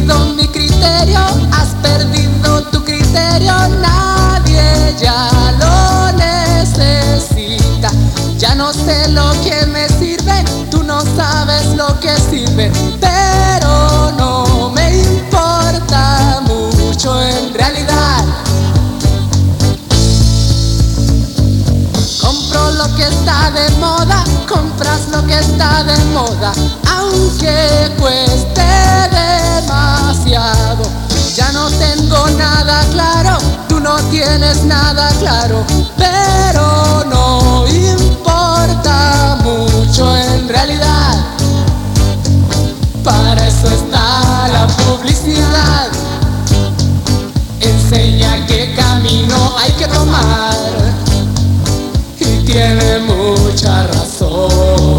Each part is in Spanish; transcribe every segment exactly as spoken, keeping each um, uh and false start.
perdido mi criterio, has perdido tu criterio, nadie ya lo necesita. Ya no sé lo que me sirve, tú no sabes lo que sirve, pero no me importa mucho en realidad. Compro lo que está de moda, compras lo que está de moda, aunque cueste demasiado. Ya no tengo nada claro, tú no tienes nada claro, pero no importa mucho en realidad. Para eso está la publicidad, enseña qué camino hay que tomar, y tiene mucha razón.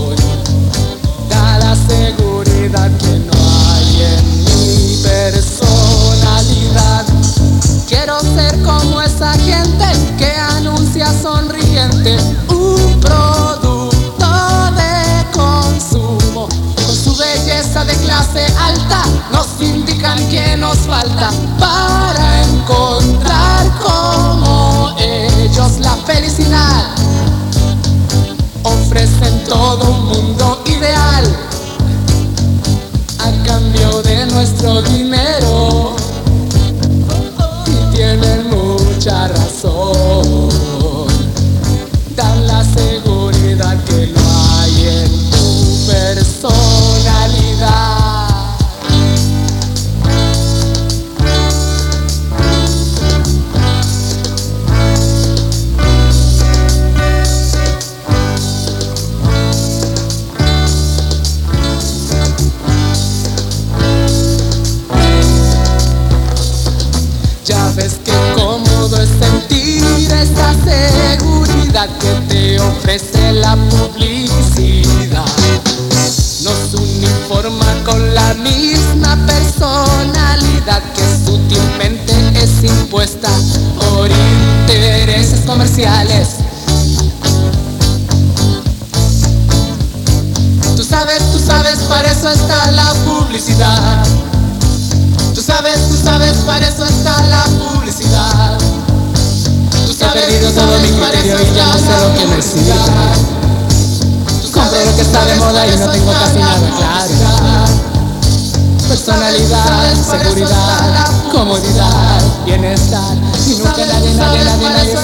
Da la seguridad que no hay en mi personalidad. Quiero ser como esa gente que anuncia sonriente un producto de consumo. Con su belleza de clase alta nos indican que nos falta para encontrar como ellos la felicidad. Ofrecen todo un mundo ideal a cambio de nuestro dinero, y tienen mucha razón. Dan la seguridad que no hay en tu personalidad. Ya ves qué cómodo es sentir esa seguridad que te ofrece la publicidad. Nos uniforma con la misma personalidad que sutilmente es impuesta por intereses comerciales. Tú sabes, tú sabes, para eso está la publicidad. Tú sabes, tú sabes, para eso está la publicidad. Tú sabes, he perdido todo mi criterio y ya no sé lo que me sirve. Compro lo que está de moda y no tengo casi nada claro. Personalidad, seguridad, comodidad, bienestar, y nunca nadie, nadie, nadie, nadie